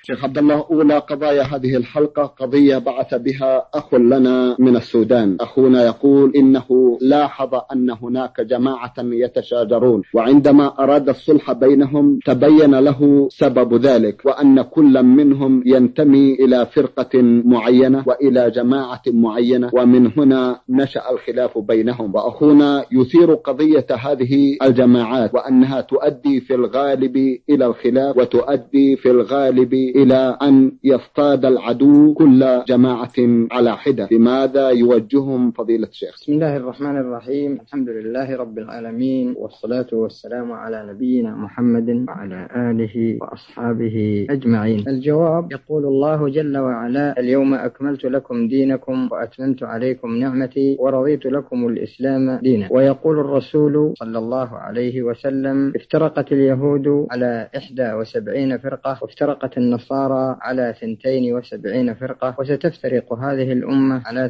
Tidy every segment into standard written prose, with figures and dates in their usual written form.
شيخ عبد الله، أولى قضايا هذه الحلقة قضية بعث بها أخ لنا من السودان. أخونا يقول إنه لاحظ أن هناك جماعة يتشاجرون، وعندما أراد الصلح بينهم تبين له سبب ذلك، وأن كل منهم ينتمي إلى فرقة معينة وإلى جماعة معينة، ومن هنا نشأ الخلاف بينهم. وأخونا يثير قضية هذه الجماعات وأنها تؤدي في الغالب إلى الخلاف، وتؤدي في الغالب إلى أن يصطاد العدو كل جماعة على حدة. لماذا يوجههم فضيلة الشيخ؟ بسم الله الرحمن الرحيم، الحمد لله رب العالمين، والصلاة والسلام على نبينا محمد وعلى آله وأصحابه أجمعين. الجواب: يقول الله جل وعلا: اليوم أكملت لكم دينكم وأتممت عليكم نعمتي ورضيت لكم الإسلام دينا. ويقول الرسول صلى الله عليه وسلم: افترقت اليهود على 71 فرقة، وافترقت النصارى على 72 فرقة، وستفترق هذه الأمة على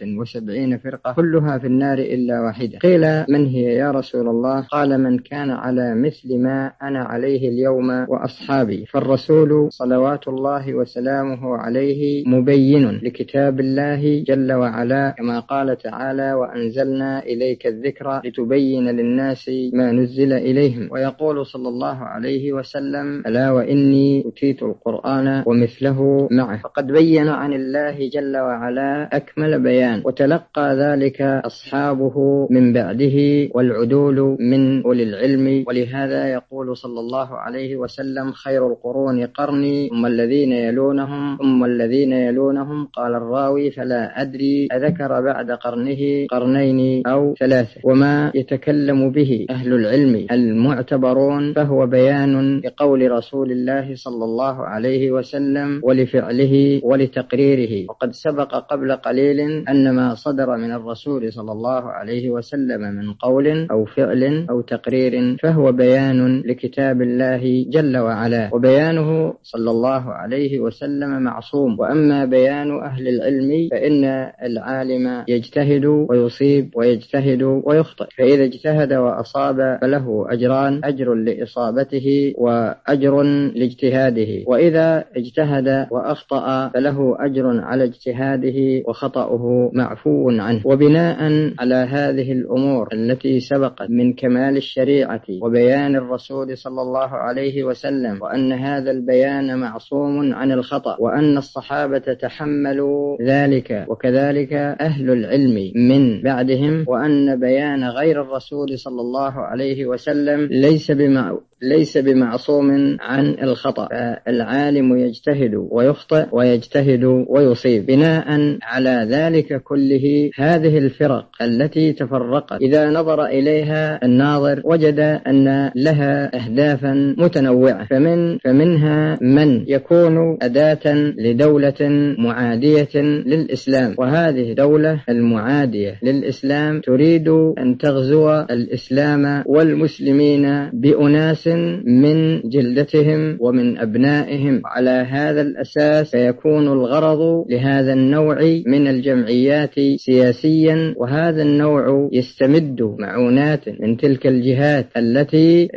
73 فرقة، كلها في النار إلا واحدة. قيل: من هي يا رسول الله؟ قال: من كان على مثل ما أنا عليه اليوم وأصحابي. فالرسول صلوات الله وسلامه عليه مبين لكتاب الله جل وعلا، كما قال تعالى: وأنزلنا إليك الذكر لتبين للناس ما نزل إليهم. ويقول صلى الله عليه وسلم: ألا وإني أوتيت القرآن ومثله معه. فقد بين عن الله جل وعلا أكمل بيان، وتلقى ذلك أصحابه من بعده والعدول من أولي العلم. ولهذا يقول صلى الله عليه وسلم: خير القرون قرني، ثم الذين يلونهم، ثم الذين يلونهم. قال الراوي: فلا أدري أذكر بعد قرنه قرنين أو 3. وما يتكلم به أهل العلم المعتبرون فهو بيان لقول رسول الله صلى الله عليه وسلم ولفعله ولتقريره. وقد سبق قبل قليل أن ما صدر من الرسول صلى الله عليه وسلم من قول أو فعل أو تقرير فهو بيان لكتاب الله جل وعلا، وبيانه صلى الله عليه وسلم معصوم. وأما بيان أهل العلم فإن العالم يجتهد ويصيب ويجتهد ويخطئ، فإذا اجتهد وأصاب فله أجران: أجر لإصابته وأجر لاجتهاده، وإذا اجتهد وأخطأ فله أجر على اجتهاده وخطأه معفو عنه. وبناء على هذه الأمور التي سبقت من كمال الشريعة وبيان الرسول صلى الله عليه وسلم، وأن هذا البيان معصوم عن الخطأ، وأن الصحابة تحملوا ذلك، وكذلك أهل العلم من بعدهم، وأن بيان غير الرسول صلى الله عليه وسلم ليس بمعصوم عن الخطأ، فالعالم يجتهد ويخطئ ويجتهد ويصيب. بناء على ذلك كله هذه الفرق التي تفرقت إذا نظر إليها الناظر وجد أن لها أهدافا متنوعة، فمنها من يكون أداة لدولة معادية للإسلام، وهذه الدولة المعادية للإسلام تريد أن تغزو الإسلام والمسلمين بأناس من جلدتهم ومن أبنائهم. على هذا الأساس سيكون الغرض لهذا النوع من الجمعيات سياسيا، وهذا النوع يستمد معونات من تلك الجهات التي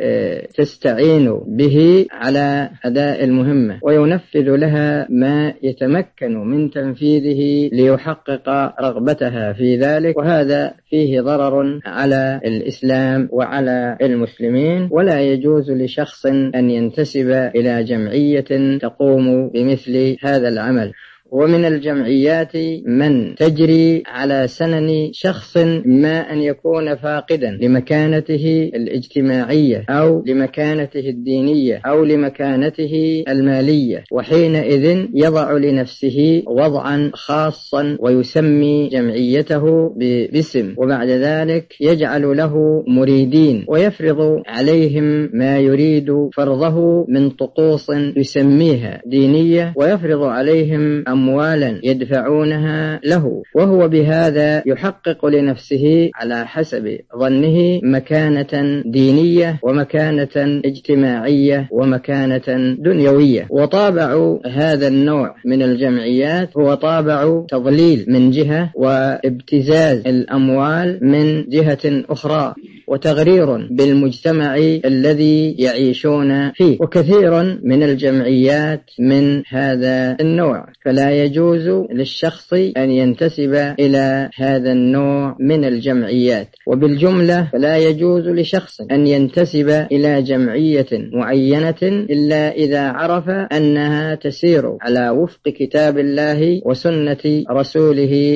تستعين به على أداء المهمة، وينفذ لها ما يتمكن من تنفيذه ليحقق رغبتها في ذلك، وهذا فيه ضرر على الإسلام وعلى المسلمين. ولا يجوز لشخص أن ينتسب إلى جمعية تقوم بمثل هذا العمل. ومن الجمعيات من تجري على سنن شخص ما أن يكون فاقدا لمكانته الاجتماعية أو لمكانته الدينية أو لمكانته المالية، وحينئذ يضع لنفسه وضعا خاصا ويسمي جمعيته باسم، وبعد ذلك يجعل له مريدين ويفرض عليهم ما يريد فرضه من طقوس يسميها دينية، ويفرض عليهم أموالا يدفعونها له، وهو بهذا يحقق لنفسه على حسب ظنه مكانة دينية ومكانة اجتماعية ومكانة دنيوية. وطابع هذا النوع من الجمعيات هو طابع تضليل من جهة، وابتزاز الأموال من جهة أخرى. وتغرير بالمجتمع الذي يعيشون فيه. وكثير من الجمعيات من هذا النوع، فلا يجوز للشخص أن ينتسب إلى هذا النوع من الجمعيات. وبالجملة فلا يجوز لشخص أن ينتسب إلى جمعية معينة إلا إذا عرف أنها تسير على وفق كتاب الله وسنة رسوله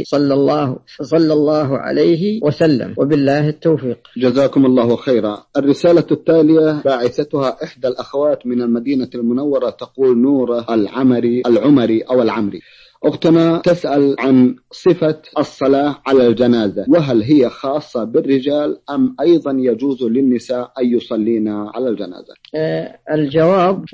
صلى الله عليه وسلم. وبالله التوفيق. جزاكم الله خيرا. الرسالة التالية باعثتها إحدى الأخوات من المدينة المنورة، تقول نور العمري أو العمري. أختنا تسأل عن صفة الصلاة على الجنازة، وهل هي خاصة بالرجال أم أيضا يجوز للنساء أن يصلين على الجنازة؟ الجواب،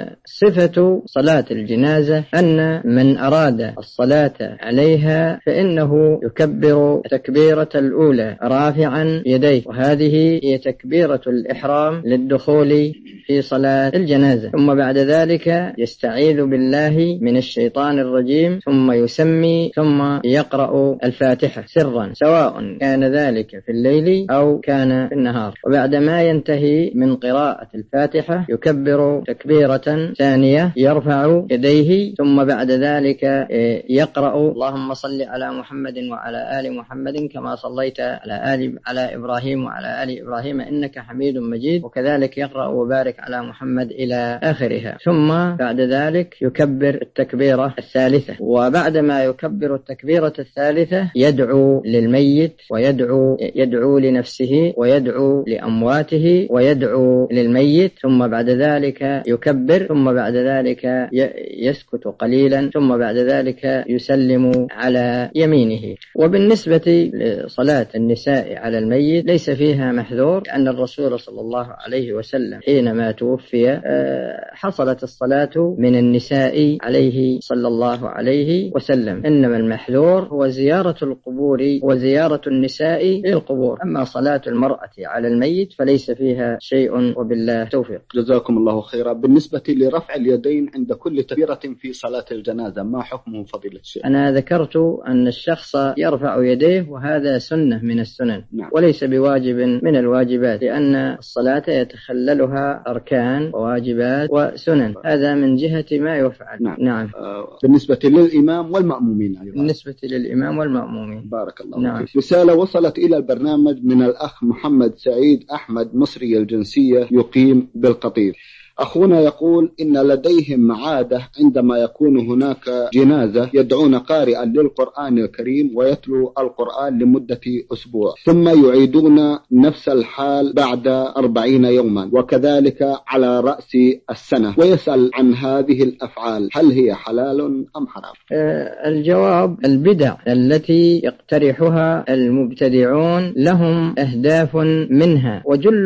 صفة صلاة الجنازة أن من أراد الصلاة عليها فإنه يكبر التكبيرة الأولى رافعا يديه، وهذه هي تكبيرة الإحرام للدخول في صلاة الجنازة. ثم بعد ذلك يستعيذ بالله من الشيطان الرجيم، ثم يسمي، ثم يقرأ الفاتحة سرا، سواء كان ذلك في الليل أو كان في النهار. وبعد ما ينتهي من قراءة الفاتحة يكبر تكبيرة ثانية، يرفع يديه، ثم بعد ذلك يقرأ اللهم صل على محمد وعلى آل محمد كما صليت على إبراهيم وعلى آل إبراهيم إنك حميد مجيد، وكذلك يقرأ وبارك على محمد إلى آخرها. ثم بعد ذلك يكبر التكبيرة الثالثة، وبعدما يكبر التكبيرة الثالثة يدعو للميت، ويدعو لنفسه، ويدعو لأمواته، ويدعو للميت. ثم بعد ذلك يكبر، ثم بعد ذلك يسكت قليلا، ثم بعد ذلك يسلم على يمينه. وبالنسبة لصلاة النساء على الميت ليس فيها محذور، لأن الرسول صلى الله عليه وسلم حينما توفي حصلت الصلاة من النساء عليه صلى الله عليه وسلم، إنما المحذور هو زيارة القبور وزيارة النساء للقبور. أما صلاة المرأة على الميت فليس فيها شيء، وبالله توفيق. جزاكم الله خيرا. بالنسبة لرفع اليدين عند كل تكبيرة في صلاة الجنازة ما حكمه فضيلة الشيخ؟ أنا ذكرت أن الشخص يرفع يديه، وهذا سنة من السنن، نعم. وليس بواجب من الواجبات، لأن الصلاة يتخللها أركان وواجبات وسنن. هذا من جهة ما يفعل. نعم. بالنسبة للإمام والمأمومين أيضا. بالنسبة للإمام والمأمومين. بارك الله فيك. رسالة وصلت إلى البرنامج من الأخ محمد سعيد أحمد، مصري الجنسية، يقيم بالقطيف. أخونا يقول إن لديهم عادة عندما يكون هناك جنازة يدعون قارئا للقرآن الكريم ويتلو القرآن لمدة أسبوع، ثم يعيدون نفس الحال بعد 40 يوما، وكذلك على رأس السنة، ويسأل عن هذه الأفعال هل هي حلال أم حرام؟ الجواب، البدع التي يقترحها المبتدعون لهم أهداف منها، وجل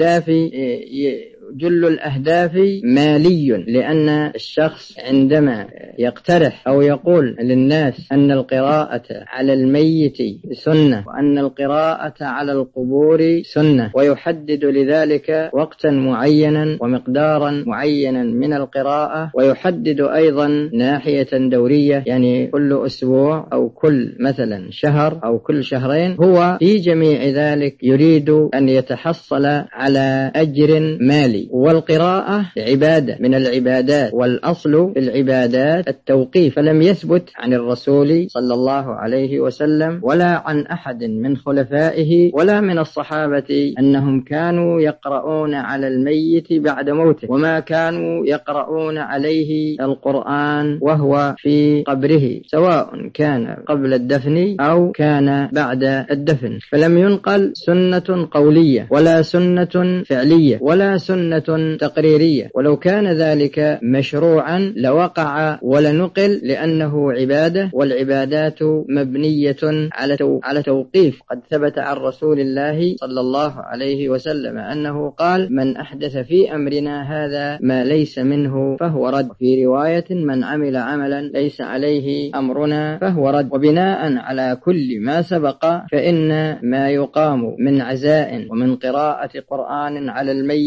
الأهداف مالي، لأن الشخص عندما يقترح أو يقول للناس أن القراءة على الميت سنة، وأن القراءة على القبور سنة، ويحدد لذلك وقتا معينا ومقدارا معينا من القراءة، ويحدد أيضا ناحية دورية، يعني كل أسبوع أو كل مثلا شهر أو كل شهرين، هو في جميع ذلك يريد أن يتحصل على أجر مالي. والقراءة عبادة من العبادات، والأصل في العبادات التوقيف، فلم يثبت عن الرسول صلى الله عليه وسلم ولا عن أحد من خلفائه ولا من الصحابة أنهم كانوا يقرؤون على الميت بعد موته، وما كانوا يقرؤون عليه القرآن وهو في قبره، سواء كان قبل الدفن أو كان بعد الدفن. فلم ينقل سنة قولية ولا سنة فعلية ولا سنة تقريرية، ولو كان ذلك مشروعا لوقع ولنقل، لأنه عبادة، والعبادات مبنية على توقيف. قد ثبت عن رسول الله صلى الله عليه وسلم أنه قال: من أحدث في أمرنا هذا ما ليس منه فهو رد. في رواية: من عمل عملا ليس عليه أمرنا فهو رد. وبناء على كل ما سبق فإن ما يقام من عزاء ومن قراءة قرآن على الميت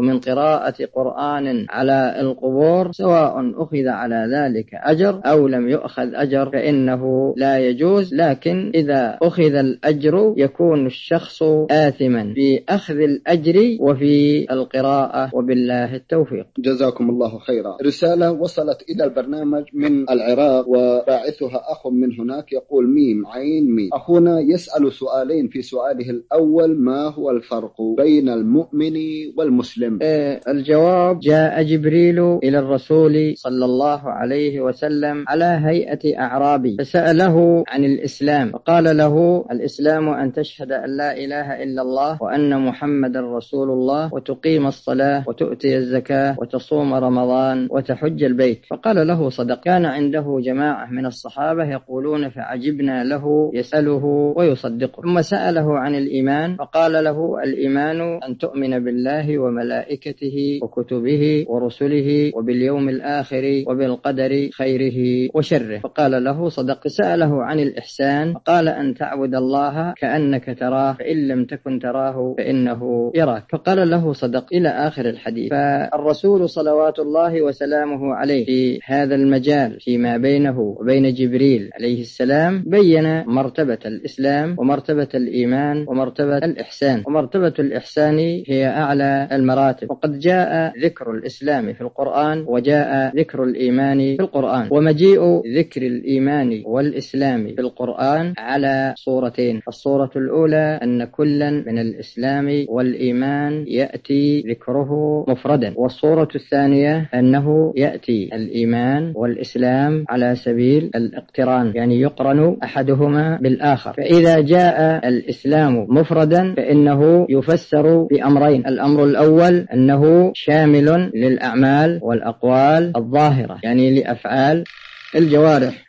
ومن قراءة قرآن على القبور، سواء أخذ على ذلك أجر أو لم يؤخذ أجر فإنه لا يجوز، لكن إذا أخذ الأجر يكون الشخص آثما في أخذ الأجر وفي القراءة، وبالله التوفيق. جزاكم الله خيرا. رسالة وصلت إلى البرنامج من العراق وباعثها أخ من هناك يقول ميم عين ميم. أخونا يسأل سؤالين، في سؤاله الأول ما هو الفرق بين المؤمن والمسلم؟ الجواب: جاء جبريل إلى الرسول صلى الله عليه وسلم على هيئة أعرابي فسأله عن الإسلام، فقال له: الإسلام أن تشهد أن لا إله إلا الله وأن محمد رسول الله وتقيم الصلاة وتؤتي الزكاة وتصوم رمضان وتحج البيت. فقال له: صدق. كان عنده جماعة من الصحابة يقولون فعجبنا له يسأله ويصدقه. ثم سأله عن الإيمان فقال له: الإيمان أن تؤمن بالله وملائكته وكتبه ورسله وباليوم الآخر وبالقدر خيره وشره. فقال له: صدق. سأله عن الإحسان فقال: أن تعبد الله كأنك تراه فإن لم تكن تراه فإنه يراك. فقال له: صدق، إلى آخر الحديث. فالرسول صلوات الله وسلامه عليه في هذا المجال فيما بينه وبين جبريل عليه السلام بين مرتبة الإسلام ومرتبة الإيمان ومرتبة الإحسان، ومرتبة الإحسان هي أعلى المراتب. وقد جاء ذكر الإسلام في القرآن وجاء ذكر الإيمان في القرآن، ومجيء ذكر الإيمان والإسلام في القرآن على صورتين. الصورة الأولى أن كلا من الإسلام والإيمان يأتي ذكره مفردا، والصورة الثانية أنه يأتي الإيمان والإسلام على سبيل الاقتران، يعني يقرن أحدهما بالآخر. فإذا جاء الإسلام مفردا فإنه يفسر بأمرين: الأمر الأول أنه شامل للأعمال والأقوال الظاهرة، يعني لأفعال الجوارح.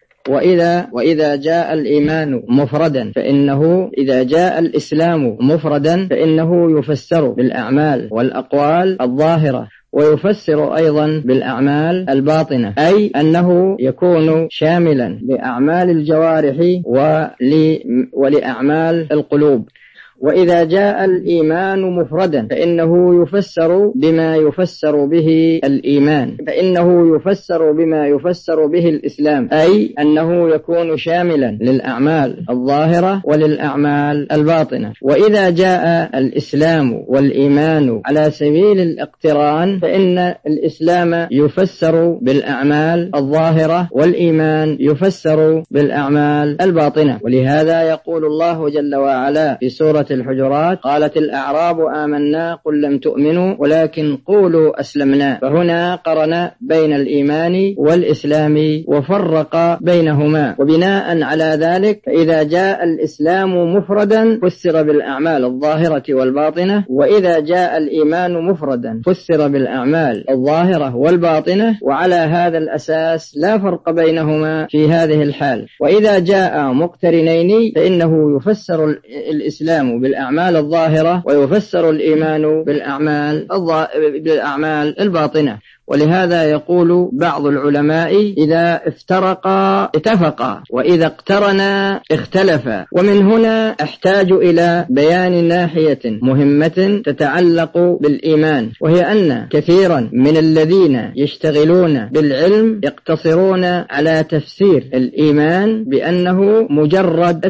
وإذا جاء الإيمان مفردا فإنه إذا جاء الإسلام مفردا فإنه يفسر بالأعمال والأقوال الظاهرة، ويفسر أيضا بالأعمال الباطنة، أي أنه يكون شاملا لأعمال الجوارح ولأعمال القلوب. وإذا جاء الإيمان مفردا فإنه يفسر بما يفسر به الإيمان، فإنه يفسر بما يفسر به الإسلام، أي أنه يكون شاملا للأعمال الظاهرة وللأعمال الباطنة. وإذا جاء الإسلام والإيمان على سبيل الاقتران فإن الإسلام يفسر بالأعمال الظاهرة والإيمان يفسر بالأعمال الباطنة. ولهذا يقول الله جل وعلا في سورة الحجرات: قالت الأعراب آمنا قل لم تؤمنوا ولكن قولوا أسلمنا. فهنا قرن بين الإيمان والإسلام وفرق بينهما. وبناء على ذلك فإذا جاء الإسلام مفردا فسر بالأعمال الظاهرة والباطنة، وإذا جاء الإيمان مفردا فسر بالأعمال الظاهرة والباطنة، وعلى هذا الأساس لا فرق بينهما في هذه الحال. وإذا جاء مقترنين فإنه يفسر الإسلام بالأعمال الظاهرة ويفسر الإيمان بالأعمال الباطنة. ولهذا يقول بعض العلماء: إذا افترقا اتفقا وإذا اقترنا اختلفا. ومن هنا أحتاج إلى بيان ناحية مهمة تتعلق بالإيمان، وهي أن كثيرا من الذين يشتغلون بالعلم يقتصرون على تفسير الإيمان بأنه مجرد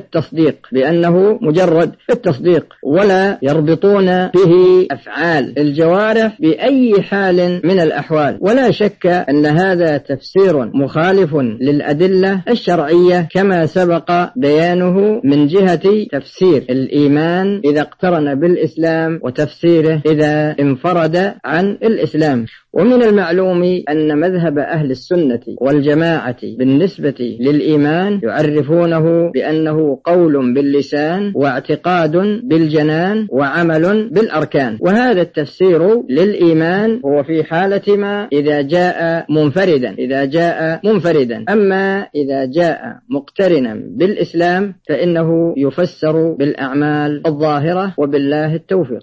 التصديق، ولا يربطون به أفعال الجوارح بأي حال من الأحوال. ولا شك أن هذا تفسير مخالف للأدلة الشرعية كما سبق بيانه من جهة تفسير الإيمان إذا اقترن بالإسلام وتفسيره إذا انفرد عن الإسلام. ومن المعلوم أن مذهب أهل السنة والجماعة بالنسبة للإيمان يعرفونه بأنه قول باللسان واعتقاد بالجنان وعمل بالأركان. وهذا التفسير للإيمان هو في حالة ما إذا جاء منفردا. أما إذا جاء مقترنا بالإسلام فإنه يفسر بالأعمال الظاهرة، وبالله التوفيق.